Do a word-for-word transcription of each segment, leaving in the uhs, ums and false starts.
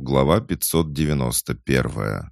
Глава пятьсот девяносто первая.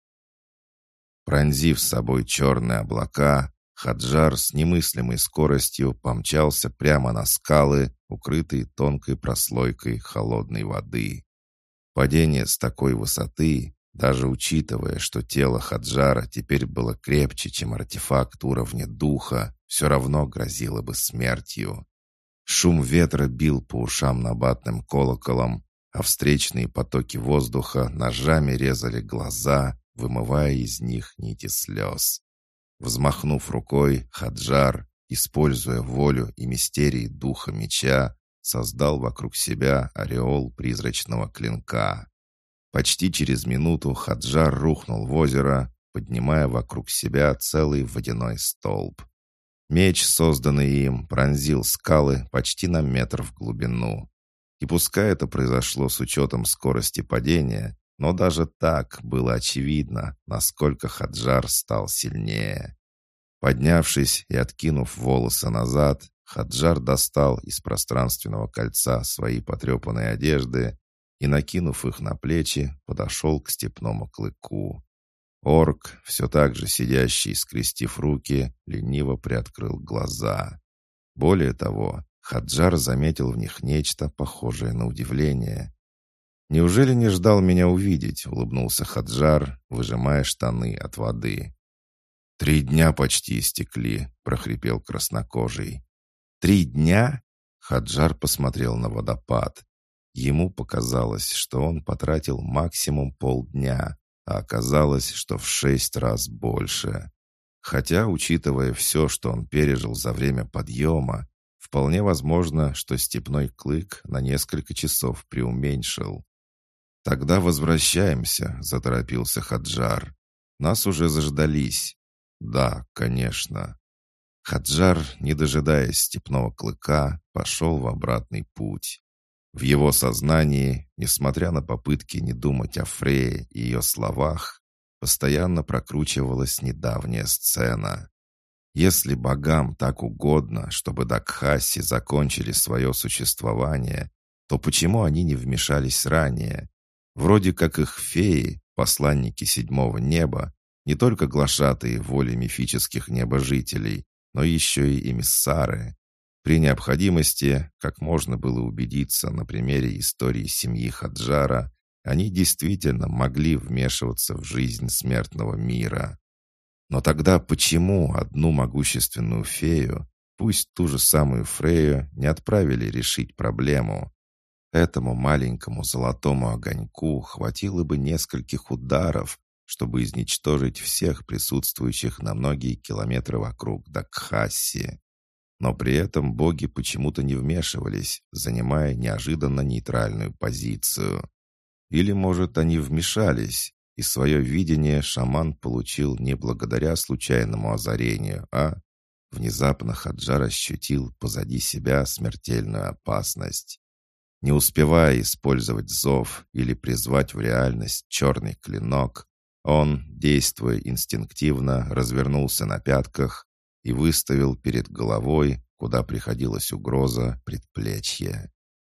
Пронзив с собой черные облака, Хаджар с немыслимой скоростью помчался прямо на скалы, укрытые тонкой прослойкой холодной воды. Падение с такой высоты, даже учитывая, что тело Хаджара теперь было крепче, чем артефакт уровня духа, все равно грозило бы смертью. Шум ветра бил по ушам набатным колоколом, а встречные потоки воздуха ножами резали глаза, вымывая из них нити слез. Взмахнув рукой, Хаджар, используя волю и мистерии духа меча, создал вокруг себя ореол призрачного клинка. Почти через минуту Хаджар рухнул в озеро, поднимая вокруг себя целый водяной столб. Меч, созданный им, пронзил скалы почти на метр в глубину. И пускай это произошло с учетом скорости падения, но даже так было очевидно, насколько Хаджар стал сильнее. Поднявшись и откинув волосы назад, Хаджар достал из пространственного кольца свои потрепанные одежды и, накинув их на плечи, подошел к степному клыку. Орк, все так же сидящий, скрестив руки, лениво приоткрыл глаза. Более того, Хаджар заметил в них нечто похожее на удивление. «Неужели не ждал меня увидеть?» — улыбнулся Хаджар, выжимая штаны от воды. «Три дня почти истекли», — прохрипел краснокожий. «Три дня?» — Хаджар посмотрел на водопад. Ему показалось, что он потратил максимум полдня, а оказалось, что в шесть раз больше. Хотя, учитывая все, что он пережил за время подъема, вполне возможно, что степной клык на несколько часов преуменьшил. «Тогда возвращаемся», — заторопился Хаджар. «Нас уже заждались». «Да, конечно». Хаджар, не дожидаясь степного клыка, пошел в обратный путь. В его сознании, несмотря на попытки не думать о Фрейе и ее словах, постоянно прокручивалась недавняя сцена. Если богам так угодно, чтобы Дакхаси закончили свое существование, то почему они не вмешались ранее? Вроде как их феи, посланники седьмого неба, не только глашатые воли мифических небожителей, но еще и эмиссары. При необходимости, как можно было убедиться на примере истории семьи Хаджара, они действительно могли вмешиваться в жизнь смертного мира. Но тогда почему одну могущественную фею, пусть ту же самую Фрейю, не отправили решить проблему? Этому маленькому золотому огоньку хватило бы нескольких ударов, чтобы изничтожить всех присутствующих на многие километры вокруг Дакхаси. Но при этом боги почему-то не вмешивались, занимая неожиданно нейтральную позицию. Или, может, они вмешались, и свое видение шаман получил не благодаря случайному озарению, а... Внезапно Хаджар ощутил позади себя смертельную опасность. Не успевая использовать зов или призвать в реальность черный клинок, он, действуя инстинктивно, развернулся на пятках и выставил перед головой, куда приходилась угроза, предплечье.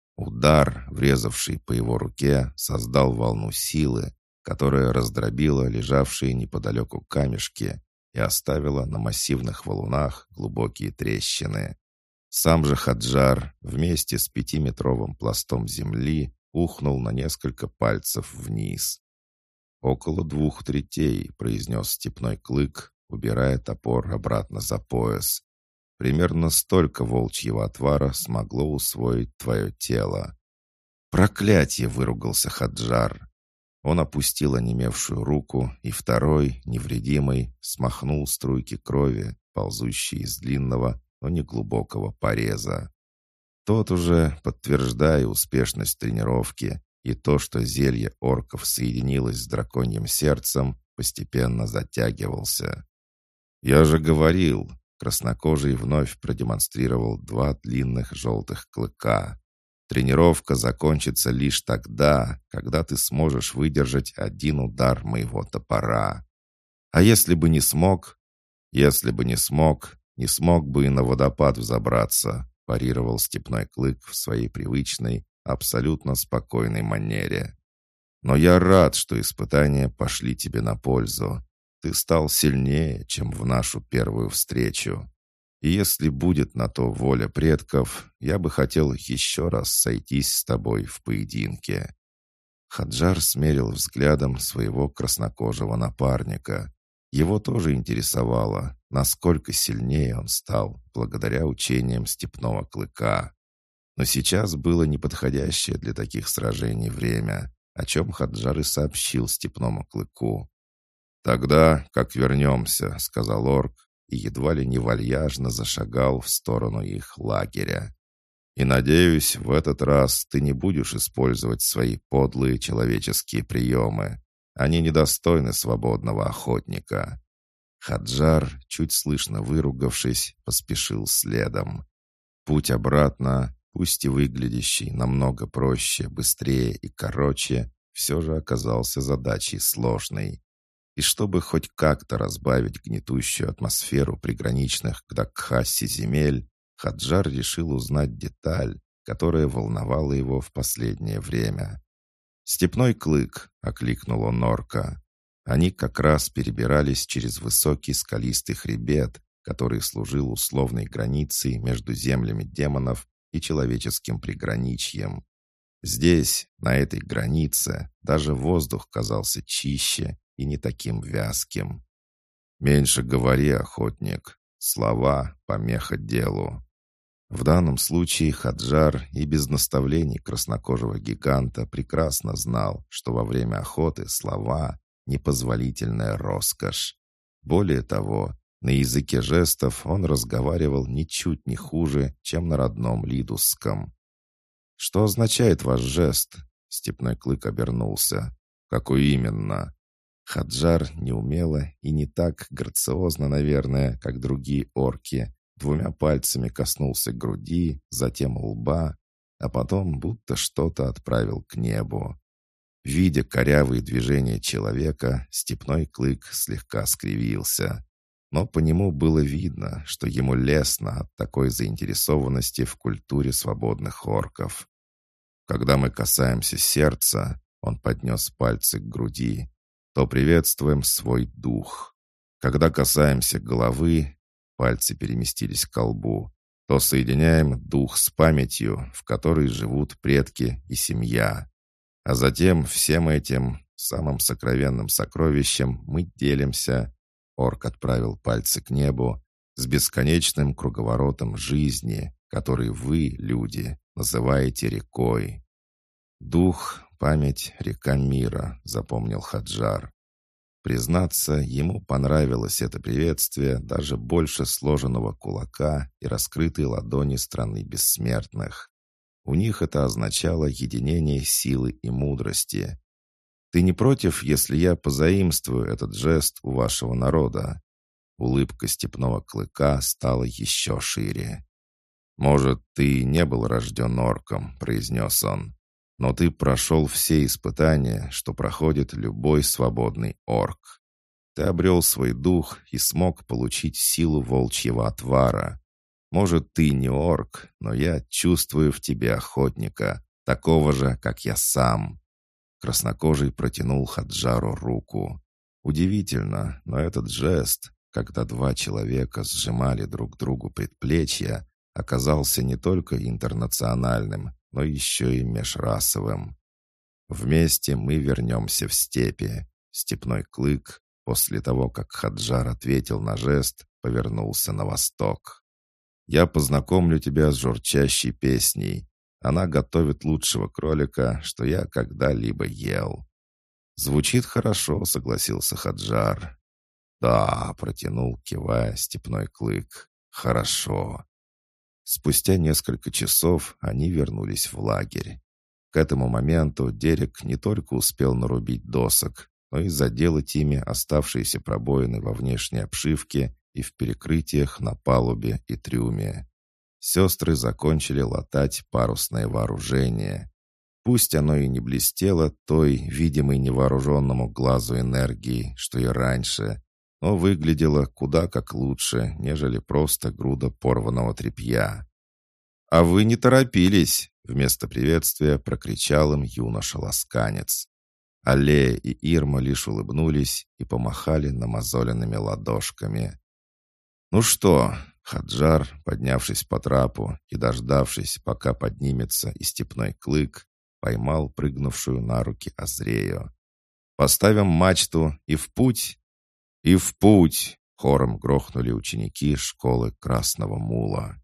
Удар, врезавший по его руке, создал волну силы, которая раздробила лежавшие неподалеку камешки и оставила на массивных валунах глубокие трещины. Сам же Хаджар вместе с пятиметровым пластом земли ухнул на несколько пальцев вниз. «Около двух третей», — произнес степной клык, убирая топор обратно за пояс. «Примерно столько волчьего отвара смогло усвоить твое тело». «Проклятье!» — выругался Хаджар. Он опустил онемевшую руку, и второй, невредимый, смахнул струйки крови, ползущие из длинного, но не глубокого пореза. Тот уже, подтверждая успешность тренировки и то, что зелье орков соединилось с драконьим сердцем, постепенно затягивался. «Я же говорил», — краснокожий вновь продемонстрировал два длинных желтых клыка. «Тренировка закончится лишь тогда, когда ты сможешь выдержать один удар моего топора. А если бы не смог? Если бы не смог, не смог бы и на водопад взобраться», — парировал степной клык в своей привычной, абсолютно спокойной манере. Но я рад, что испытания пошли тебе на пользу. Ты стал сильнее, чем в нашу первую встречу. И если будет на то воля предков, я бы хотел еще раз сойтись с тобой в поединке». Хаджар смерил взглядом своего краснокожего напарника. Его тоже интересовало, насколько сильнее он стал благодаря учениям степного клыка. Но сейчас было неподходящее для таких сражений время, о чем Хаджар и сообщил степному клыку. «Тогда, как вернемся», — сказал орк, и едва ли не вальяжно зашагал в сторону их лагеря. «И, надеюсь, в этот раз ты не будешь использовать свои подлые человеческие приемы. Они недостойны свободного охотника». Хаджар, чуть слышно выругавшись, поспешил следом. Путь обратно, пусть и выглядящий намного проще, быстрее и короче, все же оказался задачей сложной. И чтобы хоть как-то разбавить гнетущую атмосферу приграничных к Дакхасе земель, Хаджар решил узнать деталь, которая волновала его в последнее время. «Степной клык», — окликнул он орка. Они как раз перебирались через высокий скалистый хребет, который служил условной границей между землями демонов и человеческим приграничьем. Здесь, на этой границе, даже воздух казался чище и не таким вязким. «Меньше говори, охотник. Слова — помеха делу». В данном случае Хаджар и без наставлений краснокожего гиганта прекрасно знал, что во время охоты слова — непозволительная роскошь. Более того, на языке жестов он разговаривал ничуть не хуже, чем на родном лидусском. «Что означает ваш жест?» — степной клык обернулся. «Какой именно?» Хаджар неумело и не так грациозно, наверное, как другие орки, двумя пальцами коснулся груди, затем лба, а потом будто что-то отправил к небу. Видя корявые движения человека, степной клык слегка скривился. Но по нему было видно, что ему лестно от такой заинтересованности в культуре свободных орков. «Когда мы касаемся сердца», — он поднес пальцы к груди, то приветствуем свой дух. Когда касаемся головы, пальцы переместились к колбу, то соединяем дух с памятью, в которой живут предки и семья. А затем всем этим, самым сокровенным сокровищем, мы делимся, орк отправил пальцы к небу, с бесконечным круговоротом жизни, который вы, люди, называете рекой. Дух, память, река мира, запомнил Хаджар. Признаться, ему понравилось это приветствие даже больше сложенного кулака и раскрытой ладони страны бессмертных. У них это означало единение силы и мудрости. «Ты не против, если я позаимствую этот жест у вашего народа?» Улыбка степного клыка стала еще шире. «Может, ты не был рожден орком», — произнес он, «но ты прошел все испытания, что проходит любой свободный орк. Ты обрел свой дух и смог получить силу волчьего отвара. Может, ты не орк, но я чувствую в тебе охотника, такого же, как я сам». Краснокожий протянул Хаджару руку. Удивительно, но этот жест, когда два человека сжимали друг другу предплечья, оказался не только интернациональным, но еще и межрасовым. «Вместе мы вернемся в степи». Степной клык, после того, как Хаджар ответил на жест, повернулся на восток. «Я познакомлю тебя с журчащей песней. Она готовит лучшего кролика, что я когда-либо ел». «Звучит хорошо», — согласился Хаджар. «Да», — протянул, кивая, степной клык. «Хорошо». Спустя несколько часов они вернулись в лагерь. К этому моменту Дерек не только успел нарубить досок, но и заделать ими оставшиеся пробоины во внешней обшивке и в перекрытиях на палубе и трюме. Сестры закончили латать парусное вооружение. Пусть оно и не блестело той, видимой невооруженному глазу энергии, что и раньше, но выглядело куда как лучше, нежели просто груда порванного тряпья. «А вы не торопились!» — вместо приветствия прокричал им юноша-ласканец. Аллея и Ирма лишь улыбнулись и помахали намазоленными ладошками. «Ну что?» — Хаджар, поднявшись по трапу и дождавшись, пока поднимется и степной клык, поймал прыгнувшую на руки Азрею. «Поставим мачту и в путь?» «И в путь!» — хором грохнули ученики школы Красного Мула.